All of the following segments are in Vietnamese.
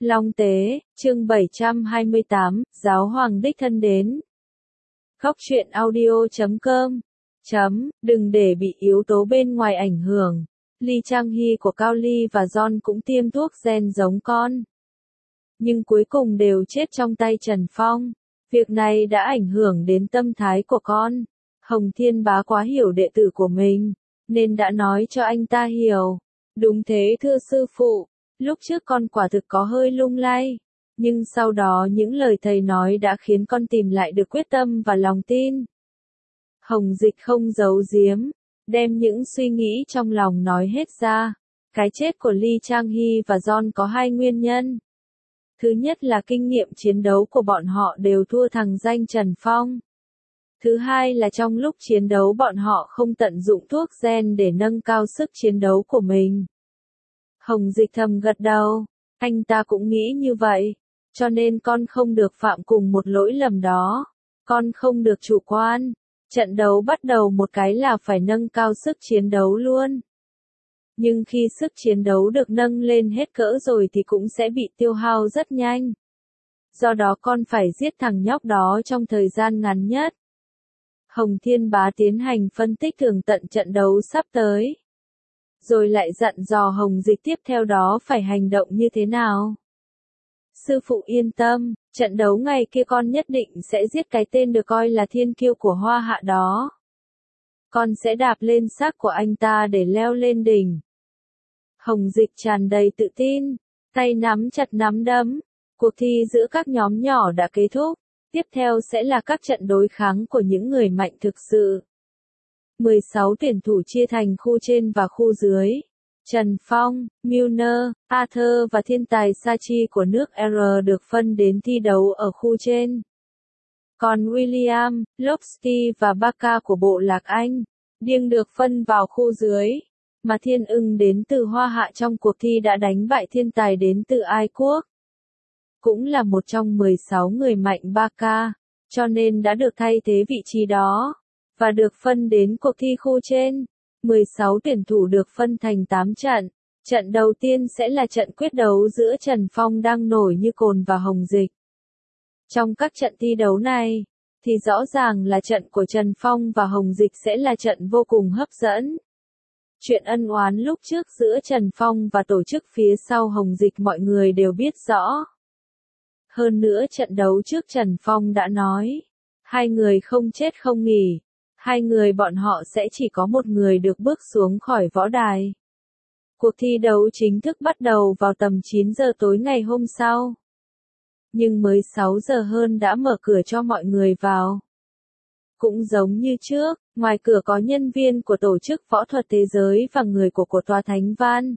Long Tế, chương 728, Giáo Hoàng đích thân đến. Khóc chuyện audio.com. Đừng để bị yếu tố bên ngoài ảnh hưởng. Lee Chang-hee của Cao Lee và John cũng tiêm thuốc gen giống con. Nhưng cuối cùng đều chết trong tay Trần Phong. Việc này đã ảnh hưởng đến tâm thái của con. Hồng Thiên Bá quá hiểu đệ tử của mình, nên đã nói cho anh ta hiểu. Đúng thế thưa sư phụ, lúc trước con quả thực có hơi lung lay. Nhưng sau đó những lời thầy nói đã khiến con tìm lại được quyết tâm và lòng tin. Hồng Dịch không giấu giếm, đem những suy nghĩ trong lòng nói hết ra. Cái chết của Lee Chang-hee và John có hai nguyên nhân. Thứ nhất là kinh nghiệm chiến đấu của bọn họ đều thua thằng danh Trần Phong. Thứ hai là trong lúc chiến đấu bọn họ không tận dụng thuốc gen để nâng cao sức chiến đấu của mình. Hồng Dịch thầm gật đầu, anh ta cũng nghĩ như vậy, cho nên con không được phạm cùng một lỗi lầm đó. Con không được chủ quan, trận đấu bắt đầu một cái là phải nâng cao sức chiến đấu luôn. Nhưng khi sức chiến đấu được nâng lên hết cỡ rồi thì cũng sẽ bị tiêu hao rất nhanh. Do đó con phải giết thằng nhóc đó trong thời gian ngắn nhất. Hồng Thiên Bá tiến hành phân tích tường tận trận đấu sắp tới. Rồi lại dặn dò Hồng Dịch tiếp theo đó phải hành động như thế nào. Sư phụ yên tâm, trận đấu ngày kia con nhất định sẽ giết cái tên được coi là thiên kiêu của Hoa Hạ đó. Con sẽ đạp lên xác của anh ta để leo lên đỉnh. Hồng Dịch tràn đầy tự tin, tay nắm chặt nắm đấm. Cuộc thi giữa các nhóm nhỏ đã kết thúc. Tiếp theo sẽ là các trận đối kháng của những người mạnh thực sự. 16 tuyển thủ chia thành khu trên và khu dưới. Trần Phong, Milner, Arthur và thiên tài Sachi của nước R được phân đến thi đấu ở khu trên. Còn William, Lobster và Baka của bộ lạc Anh, riêng được phân vào khu dưới. Mà Thiên Ưng đến từ Hoa Hạ trong cuộc thi đã đánh bại thiên tài đến từ Ai Quốc. Cũng là một trong 16 người mạnh Baka, cho nên đã được thay thế vị trí đó, và được phân đến cuộc thi khu trên. 16 tuyển thủ được phân thành 8 trận. Trận đầu tiên sẽ là trận quyết đấu giữa Trần Phong đang nổi như cồn và Hồng Dịch. Trong các trận thi đấu này, thì rõ ràng là trận của Trần Phong và Hồng Dịch sẽ là trận vô cùng hấp dẫn. Chuyện ân oán lúc trước giữa Trần Phong và tổ chức phía sau Hồng Dịch mọi người đều biết rõ. Hơn nữa trận đấu trước Trần Phong đã nói, hai người không chết không nghỉ, hai người bọn họ sẽ chỉ có một người được bước xuống khỏi võ đài. Cuộc thi đấu chính thức bắt đầu vào tầm 9 giờ tối ngày hôm sau. Nhưng mới 6 giờ hơn đã mở cửa cho mọi người vào. Cũng giống như trước, ngoài cửa có nhân viên của tổ chức võ thuật thế giới và người của tòa thánh Van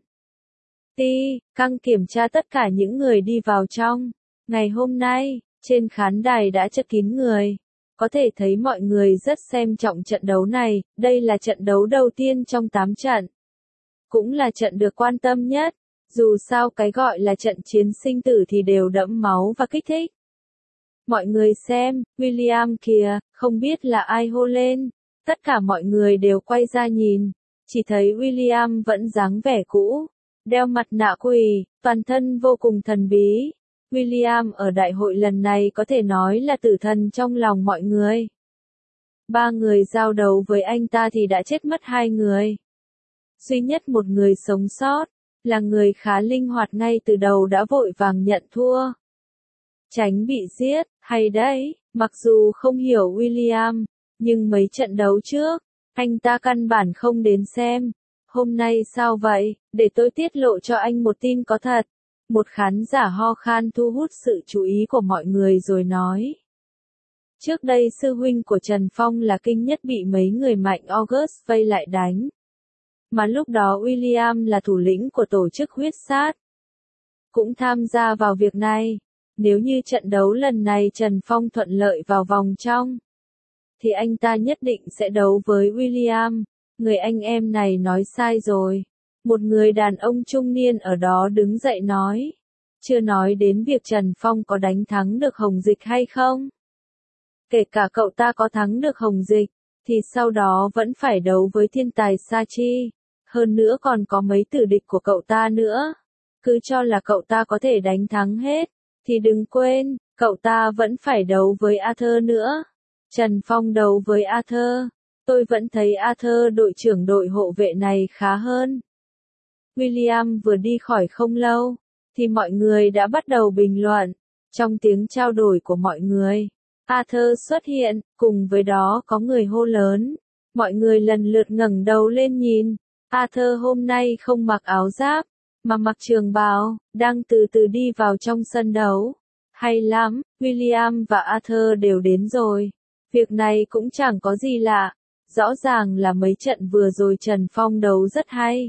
Căng kiểm tra tất cả những người đi vào trong. Ngày hôm nay, trên khán đài đã chật kín người. Có thể thấy mọi người rất xem trọng trận đấu này, đây là trận đấu đầu tiên trong 8 trận. Cũng là trận được quan tâm nhất, dù sao cái gọi là trận chiến sinh tử thì đều đẫm máu và kích thích. Mọi người xem, William kìa, không biết là ai hô lên. Tất cả mọi người đều quay ra nhìn, chỉ thấy William vẫn dáng vẻ cũ, đeo mặt nạ quỷ, toàn thân vô cùng thần bí. William ở đại hội lần này có thể nói là tử thần trong lòng mọi người. 3 người giao đấu với anh ta thì đã chết mất 2 người. Duy nhất một người sống sót, là người khá linh hoạt ngay từ đầu đã vội vàng nhận thua. Tránh bị giết, hay đấy, mặc dù không hiểu William, nhưng mấy trận đấu trước, anh ta căn bản không đến xem. Hôm nay sao vậy, để tôi tiết lộ cho anh một tin có thật. Một khán giả ho khan thu hút sự chú ý của mọi người rồi nói. Trước đây sư huynh của Trần Phong là kinh nhất bị mấy người mạnh August vây lại đánh. Mà lúc đó William là thủ lĩnh của tổ chức huyết sát. Cũng tham gia vào việc này. Nếu như trận đấu lần này Trần Phong thuận lợi vào vòng trong, thì anh ta nhất định sẽ đấu với William. Người anh em này nói sai rồi. Một người đàn ông trung niên ở đó đứng dậy nói. Chưa nói đến việc Trần Phong có đánh thắng được Hồng Dịch hay không. Kể cả cậu ta có thắng được Hồng Dịch, thì sau đó vẫn phải đấu với thiên tài Sachi. Hơn nữa còn có mấy tử địch của cậu ta nữa. cứ cho là cậu ta có thể đánh thắng hết, thì đừng quên, cậu ta vẫn phải đấu với Arthur nữa. Trần Phong đấu với Arthur, tôi vẫn thấy Arthur đội trưởng đội hộ vệ này khá hơn. William vừa đi khỏi không lâu, thì mọi người đã bắt đầu bình luận. Trong tiếng trao đổi của mọi người, Arthur xuất hiện, cùng với đó có người hô lớn. Mọi người lần lượt ngẩng đầu lên nhìn. Arthur hôm nay không mặc áo giáp, mà mặc trường bào, đang từ từ đi vào trong sân đấu. Hay lắm, William và Arthur đều đến rồi. Việc này cũng chẳng có gì lạ. Rõ ràng là mấy trận vừa rồi Trần Phong đấu rất hay.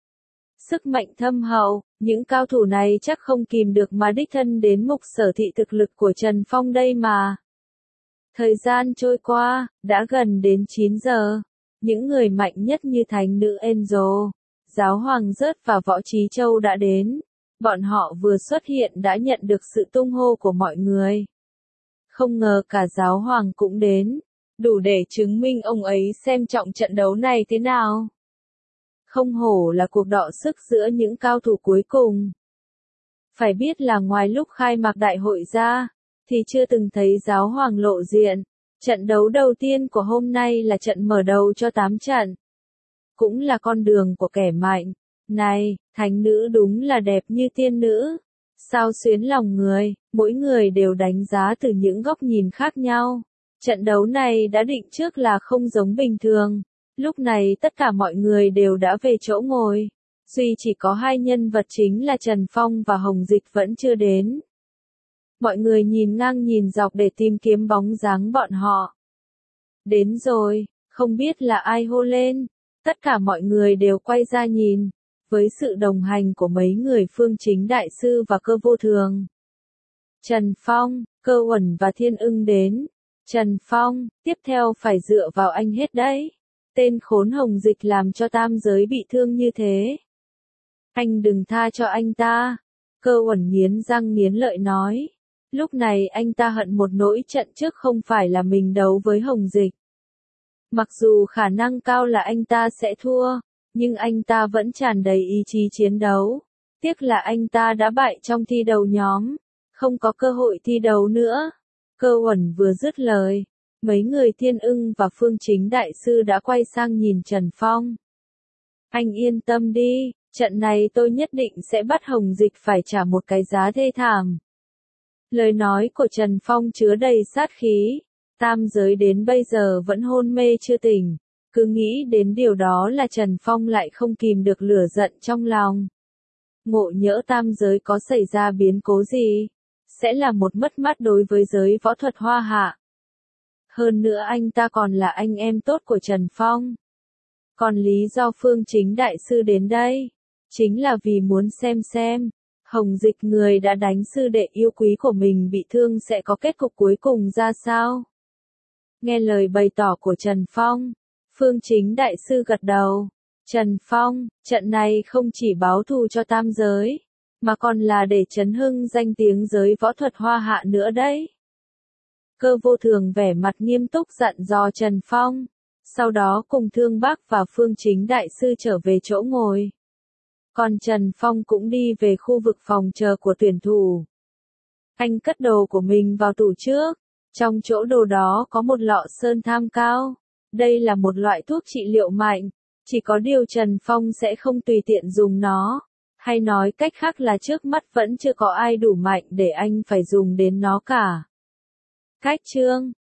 Sức mạnh thâm hậu, những cao thủ này chắc không kìm được mà đích thân đến mục sở thị thực lực của Trần Phong đây mà. Thời gian trôi qua, đã gần đến 9 giờ. Những người mạnh nhất như thánh nữ Angel, giáo hoàng Rớt và võ trí châu đã đến. Bọn họ vừa xuất hiện đã nhận được sự tung hô của mọi người. Không ngờ cả giáo hoàng cũng đến, đủ để chứng minh ông ấy xem trọng trận đấu này thế nào. Không hổ là cuộc đọ sức giữa những cao thủ cuối cùng. Phải biết là ngoài lúc khai mạc đại hội ra, thì chưa từng thấy giáo hoàng lộ diện. Trận đấu đầu tiên của hôm nay là trận mở đầu cho 8 trận. Cũng là con đường của kẻ mạnh. Này, thánh nữ đúng là đẹp như tiên nữ. Sao xuyến lòng người, mỗi người đều đánh giá từ những góc nhìn khác nhau. Trận đấu này đã định trước là không giống bình thường. Lúc này tất cả mọi người đều đã về chỗ ngồi. Duy chỉ có hai nhân vật chính là Trần Phong và Hồng Dịch vẫn chưa đến. Mọi người nhìn ngang nhìn dọc để tìm kiếm bóng dáng bọn họ. Đến rồi, không biết là ai hô lên. Tất cả mọi người đều quay ra nhìn. Với sự đồng hành của mấy người Phương Chính Đại Sư và Cơ Vô Thường. Trần Phong, Cơ Uẩn và Thiên Ưng đến. Trần Phong, tiếp theo phải dựa vào anh hết đấy. Tên khốn Hồng Dịch làm cho tam giới bị thương như thế. Anh đừng tha cho anh ta. Cơ Uẩn nghiến răng nghiến lợi nói. Lúc này anh ta hận một nỗi trận trước không phải là mình đấu với Hồng Dịch. Mặc dù khả năng cao là anh ta sẽ thua, nhưng anh ta vẫn tràn đầy ý chí chiến đấu. Tiếc là anh ta đã bại trong thi đấu nhóm, không có cơ hội thi đấu nữa. Cơ Uẩn vừa dứt lời, mấy người Thiên Ưng và Phương Chính Đại Sư đã quay sang nhìn Trần Phong. Anh yên tâm đi, trận này tôi nhất định sẽ bắt Hồng Dịch phải trả một cái giá thê thảm. Lời nói của Trần Phong chứa đầy sát khí. Tam giới đến bây giờ vẫn hôn mê chưa tỉnh. Cứ nghĩ đến điều đó là Trần Phong lại không kìm được lửa giận trong lòng. Ngộ nhỡ tam giới có xảy ra biến cố gì, sẽ là một mất mát đối với giới võ thuật Hoa Hạ. Hơn nữa anh ta còn là anh em tốt của Trần Phong. Còn lý do Phương Chính Đại Sư đến đây, chính là vì muốn xem, Hồng Dịch người đã đánh sư đệ yêu quý của mình bị thương sẽ có kết cục cuối cùng ra sao. Nghe lời bày tỏ của Trần Phong, Phương Chính Đại Sư gật đầu. Trần Phong, trận này không chỉ báo thù cho tam giới, mà còn là để chấn hưng danh tiếng giới võ thuật Hoa Hạ nữa đấy. Cơ Vô Thường vẻ mặt nghiêm túc dặn dò Trần Phong, sau đó cùng Thương Bác và Phương Chính Đại Sư trở về chỗ ngồi. Còn Trần Phong cũng đi về khu vực phòng chờ của tuyển thủ. Anh cất đồ của mình vào tủ trước, trong chỗ đồ đó có một lọ sơn tham cao. Đây là một loại thuốc trị liệu mạnh, chỉ có điều Trần Phong sẽ không tùy tiện dùng nó, hay nói cách khác là trước mắt vẫn chưa có ai đủ mạnh để anh phải dùng đến nó cả. Cách chương